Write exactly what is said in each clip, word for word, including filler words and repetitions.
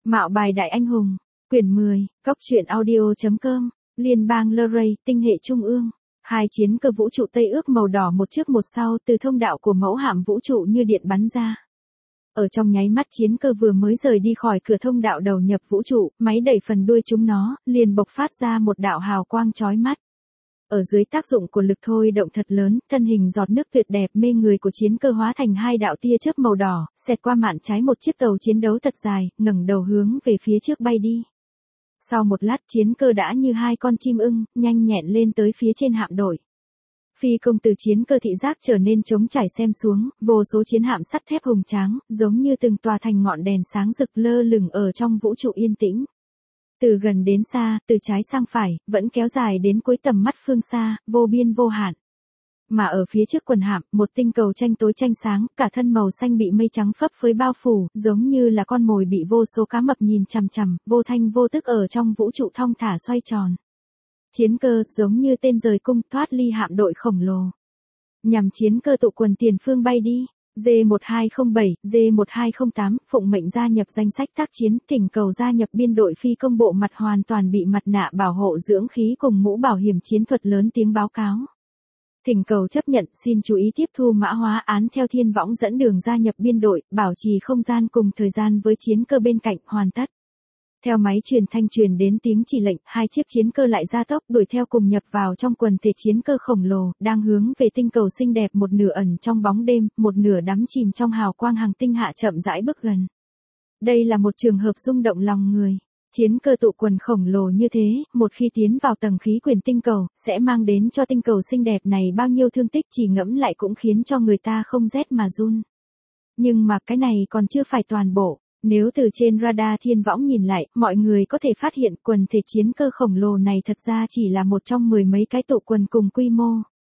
Mạo bài đại anh hùng, quyển mười, cốc truyện audio.com, Liên bang Luray, tinh hệ trung ương. Hai chiến cơ vũ trụ Tây ước màu đỏ một trước một sau từ thông đạo của mẫu hạm vũ trụ như điện bắn ra. Ở trong nháy mắt chiến cơ vừa mới rời đi khỏi cửa thông đạo đầu nhập vũ trụ, máy đẩy phần đuôi chúng nó, liền bộc phát ra một đạo hào quang chói mắt. Ở dưới tác dụng của lực thôi động thật lớn, thân hình giọt nước tuyệt đẹp mê người của chiến cơ hóa thành hai đạo tia chớp màu đỏ, xẹt qua mạn trái một chiếc tàu chiến đấu thật dài, ngẩng đầu hướng về phía trước bay đi. Sau một lát chiến cơ đã như hai con chim ưng, nhanh nhẹn lên tới phía trên hạm đội. Phi công từ chiến cơ thị giác trở nên trống trải xem xuống, vô số chiến hạm sắt thép hùng tráng, giống như từng tòa thành ngọn đèn sáng rực lơ lửng ở trong vũ trụ yên tĩnh. Từ gần đến xa, từ trái sang phải, vẫn kéo dài đến cuối tầm mắt phương xa, vô biên vô hạn. Mà ở phía trước quần hạm, một tinh cầu tranh tối tranh sáng, cả thân màu xanh bị mây trắng phấp phới bao phủ, giống như là con mồi bị vô số cá mập nhìn chằm chằm, vô thanh vô tức ở trong vũ trụ thong thả xoay tròn. Chiến cơ, giống như tên rời cung, thoát ly hạm đội khổng lồ. Nhằm chiến cơ tụ quần tiền phương bay đi. D một hai không bảy, D một hai không tám, phụng mệnh gia nhập danh sách tác chiến, thỉnh cầu gia nhập biên đội phi công bộ mặt hoàn toàn bị mặt nạ bảo hộ dưỡng khí cùng mũ bảo hiểm chiến thuật lớn tiếng báo cáo. Thỉnh cầu chấp nhận, xin chú ý tiếp thu mã hóa án theo thiên võng dẫn đường gia nhập biên đội, bảo trì không gian cùng thời gian với chiến cơ bên cạnh, hoàn tất. Theo máy truyền thanh truyền đến tiếng chỉ lệnh, hai chiếc chiến cơ lại gia tốc đuổi theo cùng nhập vào trong quần thể chiến cơ khổng lồ, đang hướng về tinh cầu xinh đẹp một nửa ẩn trong bóng đêm, một nửa đắm chìm trong hào quang hàng tinh hạ chậm rãi bước gần. Đây là một trường hợp rung động lòng người. Chiến cơ tụ quần khổng lồ như thế, một khi tiến vào tầng khí quyển tinh cầu, sẽ mang đến cho tinh cầu xinh đẹp này bao nhiêu thương tích chỉ ngẫm lại cũng khiến cho người ta không rét mà run. Nhưng mà cái này còn chưa phải toàn bộ. Nếu từ trên radar thiên võng nhìn lại, mọi người có thể phát hiện quần thể chiến cơ khổng lồ này thật ra chỉ là một trong mười mấy cái tụ quần cùng quy mô.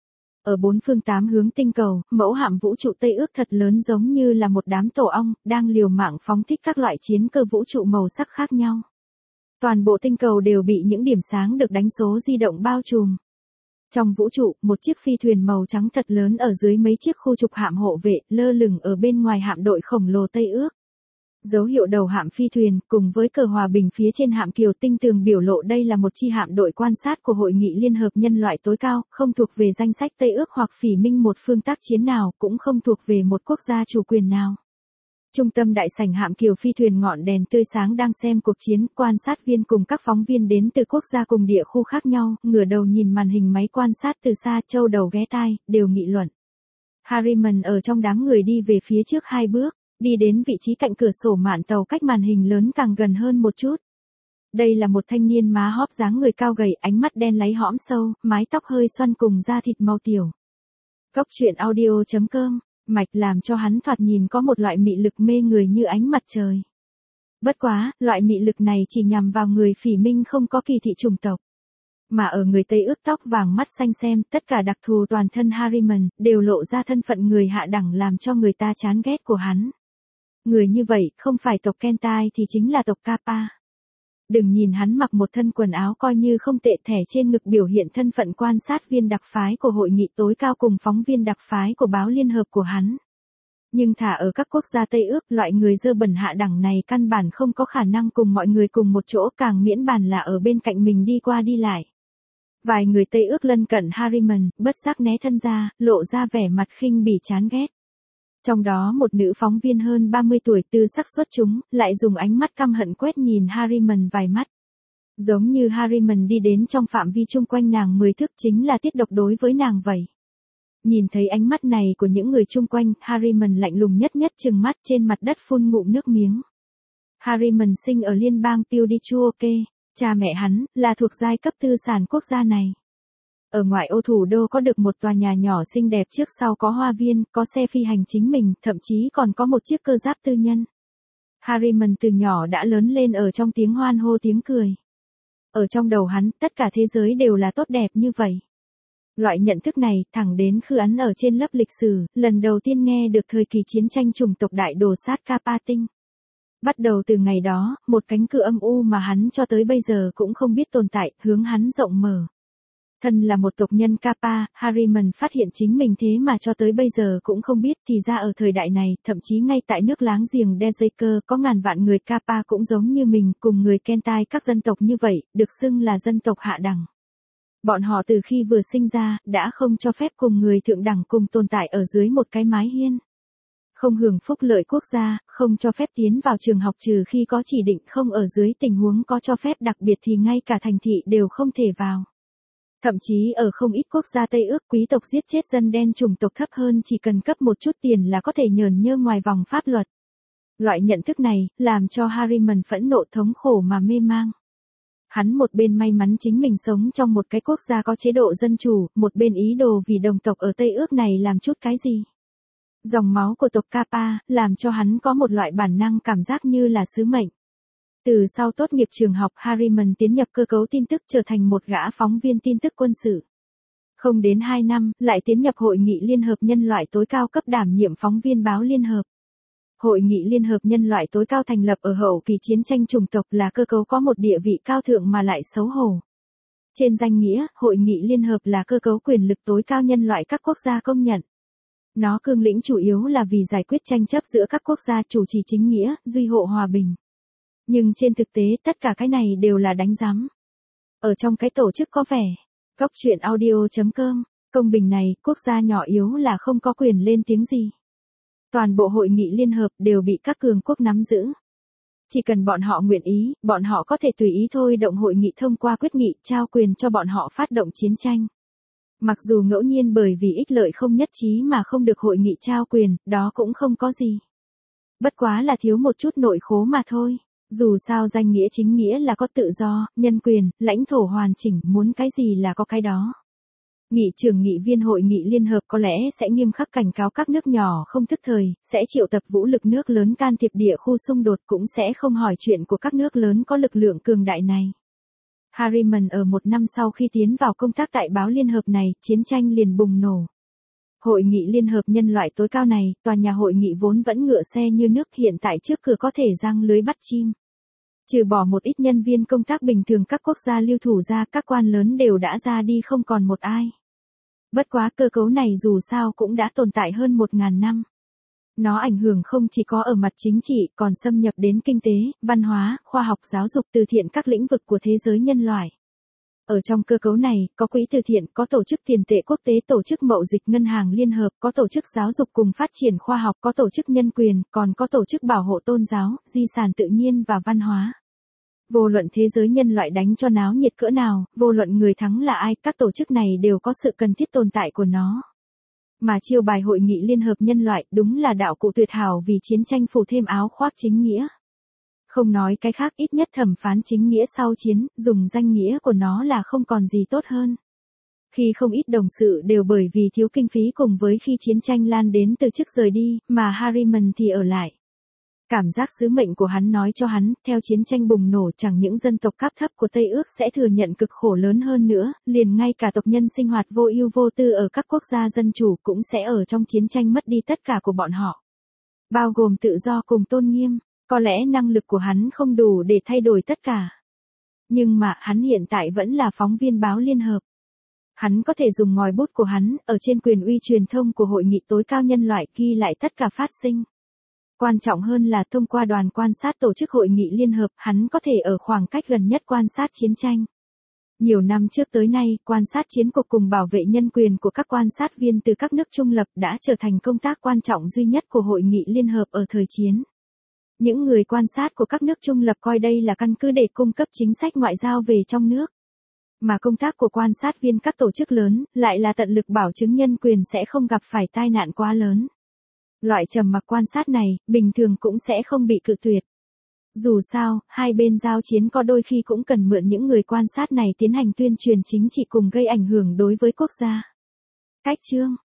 Ở bốn phương tám hướng tinh cầu, mẫu hạm vũ trụ Tây ước thật lớn giống như là một đám tổ ong, đang liều mạng phóng thích các loại chiến cơ vũ trụ màu sắc khác nhau. Toàn bộ tinh cầu đều bị những điểm sáng được đánh số di động bao trùm. Trong vũ trụ, một chiếc phi thuyền màu trắng thật lớn ở dưới mấy chiếc khu trục hạm hộ vệ, lơ lửng ở bên ngoài hạm đội khổng lồ Tây ước. Dấu hiệu đầu hạm phi thuyền, cùng với cờ hòa bình phía trên hạm kiều tinh tường biểu lộ đây là một chi hạm đội quan sát của Hội nghị Liên hợp Nhân loại tối cao, không thuộc về danh sách Tây ước hoặc phỉ minh một phương tác chiến nào, cũng không thuộc về một quốc gia chủ quyền nào. Trung tâm đại sảnh hạm kiều phi thuyền ngọn đèn tươi sáng đang xem cuộc chiến, quan sát viên cùng các phóng viên đến từ quốc gia cùng địa khu khác nhau, ngửa đầu nhìn màn hình máy quan sát từ xa, châu đầu ghé tai, đều nghị luận. Harriman ở trong đám người đi về phía trước hai bước. Đi đến vị trí cạnh cửa sổ mạn tàu cách màn hình lớn càng gần hơn một chút. Đây là một thanh niên má hóp dáng người cao gầy, ánh mắt đen láy hõm sâu, mái tóc hơi xoăn cùng da thịt màu tiểu. Cốc truyện audio.com, mạch làm cho hắn thoạt nhìn có một loại mị lực mê người như ánh mặt trời. Bất quá, loại mị lực này chỉ nhằm vào người phỉ minh không có kỳ thị chủng tộc. Mà ở người Tây ước tóc vàng mắt xanh xem, tất cả đặc thù toàn thân Harriman, đều lộ ra thân phận người hạ đẳng làm cho người ta chán ghét của hắn. Người như vậy, không phải tộc Kentai thì chính là tộc Kappa. Đừng nhìn hắn mặc một thân quần áo coi như không tệ, thẻ trên ngực biểu hiện thân phận quan sát viên đặc phái của hội nghị tối cao cùng phóng viên đặc phái của báo liên hợp của hắn. Nhưng thả ở các quốc gia Tây ước, loại người dơ bẩn hạ đẳng này căn bản không có khả năng cùng mọi người cùng một chỗ, càng miễn bàn là ở bên cạnh mình đi qua đi lại. Vài người Tây ước lân cận Harriman, bất giác né thân ra, lộ ra vẻ mặt khinh bỉ chán ghét. Trong đó một nữ phóng viên hơn ba mươi tuổi tư sắc xuất chúng, lại dùng ánh mắt căm hận quét nhìn Harriman vài mắt. Giống như Harriman đi đến trong phạm vi chung quanh nàng mười thước chính là tiết độc đối với nàng vậy. Nhìn thấy ánh mắt này của những người chung quanh, Harriman lạnh lùng nhất nhất trừng mắt trên mặt đất phun ngụm nước miếng. Harriman sinh ở liên bang Puduchuoke, cha mẹ hắn là thuộc giai cấp tư sản quốc gia này. Ở ngoại ô thủ đô có được một tòa nhà nhỏ xinh đẹp, trước sau có hoa viên, có xe phi hành chính mình, thậm chí còn có một chiếc cơ giáp tư nhân. Harriman từ nhỏ đã lớn lên ở trong tiếng hoan hô tiếng cười. Ở trong đầu hắn, tất cả thế giới đều là tốt đẹp như vậy. Loại nhận thức này, thẳng đến khi hắn ở trên lớp lịch sử, lần đầu tiên nghe được thời kỳ chiến tranh chủng tộc đại đồ sát Kappa tinh. Bắt đầu từ ngày đó, một cánh cửa âm u mà hắn cho tới bây giờ cũng không biết tồn tại, hướng hắn rộng mở. Thân là một tộc nhân Kappa, Harriman phát hiện chính mình thế mà cho tới bây giờ cũng không biết, thì ra ở thời đại này, thậm chí ngay tại nước láng giềng Dejaker có ngàn vạn người Kappa cũng giống như mình, cùng người Kentai các dân tộc như vậy, được xưng là dân tộc hạ đẳng. Bọn họ từ khi vừa sinh ra, đã không cho phép cùng người thượng đẳng cùng tồn tại ở dưới một cái mái hiên. Không hưởng phúc lợi quốc gia, không cho phép tiến vào trường học trừ khi có chỉ định, không ở dưới tình huống có cho phép đặc biệt thì ngay cả thành thị đều không thể vào. Thậm chí ở không ít quốc gia Tây ước, quý tộc giết chết dân đen chủng tộc thấp hơn chỉ cần cấp một chút tiền là có thể nhờn nhơ ngoài vòng pháp luật. Loại nhận thức này, làm cho Harriman phẫn nộ, thống khổ mà mê mang. Hắn một bên may mắn chính mình sống trong một cái quốc gia có chế độ dân chủ, một bên ý đồ vì đồng tộc ở Tây ước này làm chút cái gì. Dòng máu của tộc Kappa, làm cho hắn có một loại bản năng cảm giác như là sứ mệnh. Từ sau tốt nghiệp trường học, Harriman tiến nhập cơ cấu tin tức, trở thành một gã phóng viên tin tức quân sự. Không đến hai năm, lại tiến nhập Hội nghị Liên hợp Nhân loại tối cao cấp đảm nhiệm phóng viên báo Liên hợp. Hội nghị Liên hợp Nhân loại tối cao thành lập ở hậu kỳ chiến tranh chủng tộc, là cơ cấu có một địa vị cao thượng mà lại xấu hổ. Trên danh nghĩa, Hội nghị Liên hợp là cơ cấu quyền lực tối cao nhân loại các quốc gia công nhận. Nó cương lĩnh chủ yếu là vì giải quyết tranh chấp giữa các quốc gia, chủ trì chính nghĩa, duy hộ hòa bình. Nhưng trên thực tế tất cả cái này đều là đánh giám. Ở trong cái tổ chức có vẻ, góc chuyện audio chấm com, công bình này, quốc gia nhỏ yếu là không có quyền lên tiếng gì. Toàn bộ hội nghị liên hợp đều bị các cường quốc nắm giữ. Chỉ cần bọn họ nguyện ý, bọn họ có thể tùy ý thôi động hội nghị thông qua quyết nghị, trao quyền cho bọn họ phát động chiến tranh. Mặc dù ngẫu nhiên bởi vì ích lợi không nhất trí mà không được hội nghị trao quyền, đó cũng không có gì. Bất quá là thiếu một chút nội khố mà thôi. Dù sao danh nghĩa chính nghĩa là có tự do, nhân quyền, lãnh thổ hoàn chỉnh, muốn cái gì là có cái đó. Nghị trưởng nghị viên hội nghị liên hợp có lẽ sẽ nghiêm khắc cảnh cáo các nước nhỏ không thức thời, sẽ triệu tập vũ lực nước lớn can thiệp địa khu xung đột, cũng sẽ không hỏi chuyện của các nước lớn có lực lượng cường đại này. Harriman ở một năm sau khi tiến vào công tác tại báo Liên hợp này, chiến tranh liền bùng nổ. Hội nghị Liên hợp Nhân loại tối cao này, tòa nhà hội nghị vốn vẫn ngựa xe như nước, hiện tại trước cửa có thể giăng lưới bắt chim. Trừ bỏ một ít nhân viên công tác bình thường các quốc gia lưu thủ ra, các quan lớn đều đã ra đi không còn một ai. Bất quá cơ cấu này dù sao cũng đã tồn tại hơn một ngàn năm. Nó ảnh hưởng không chỉ có ở mặt chính trị, còn xâm nhập đến kinh tế, văn hóa, khoa học, giáo dục, từ thiện, các lĩnh vực của thế giới nhân loại. Ở trong cơ cấu này, có quỹ từ thiện, có tổ chức tiền tệ quốc tế, tổ chức mậu dịch ngân hàng liên hợp, có tổ chức giáo dục cùng phát triển khoa học, có tổ chức nhân quyền, còn có tổ chức bảo hộ tôn giáo, di sản tự nhiên và văn hóa. Vô luận thế giới nhân loại đánh cho náo nhiệt cỡ nào, vô luận người thắng là ai, các tổ chức này đều có sự cần thiết tồn tại của nó. Mà chiêu bài hội nghị liên hợp nhân loại đúng là đạo cụ tuyệt hảo vì chiến tranh phủ thêm áo khoác chính nghĩa. Không nói cái khác, ít nhất thẩm phán chính nghĩa sau chiến, dùng danh nghĩa của nó là không còn gì tốt hơn. Khi không ít đồng sự đều bởi vì thiếu kinh phí cùng với khi chiến tranh lan đến từ chức rời đi, mà Harriman thì ở lại. Cảm giác sứ mệnh của hắn nói cho hắn, theo chiến tranh bùng nổ chẳng những dân tộc cấp thấp của Tây ước sẽ thừa nhận cực khổ lớn hơn nữa, liền ngay cả tộc nhân sinh hoạt vô ưu vô tư ở các quốc gia dân chủ cũng sẽ ở trong chiến tranh mất đi tất cả của bọn họ. Bao gồm tự do cùng tôn nghiêm, có lẽ năng lực của hắn không đủ để thay đổi tất cả. Nhưng mà hắn hiện tại vẫn là phóng viên báo Liên hợp. Hắn có thể dùng ngòi bút của hắn, ở trên quyền uy truyền thông của hội nghị tối cao nhân loại ghi lại tất cả phát sinh. Quan trọng hơn là thông qua đoàn quan sát tổ chức hội nghị liên hợp, hắn có thể ở khoảng cách gần nhất quan sát chiến tranh. Nhiều năm trước tới nay, quan sát chiến cuộc cùng bảo vệ nhân quyền của các quan sát viên từ các nước trung lập đã trở thành công tác quan trọng duy nhất của hội nghị liên hợp ở thời chiến. Những người quan sát của các nước trung lập coi đây là căn cứ để cung cấp chính sách ngoại giao về trong nước. Mà công tác của quan sát viên các tổ chức lớn, lại là tận lực bảo chứng nhân quyền sẽ không gặp phải tai nạn quá lớn. Loại trầm mặc quan sát này, bình thường cũng sẽ không bị cự tuyệt. Dù sao, hai bên giao chiến có đôi khi cũng cần mượn những người quan sát này tiến hành tuyên truyền chính trị cùng gây ảnh hưởng đối với quốc gia. Cách chương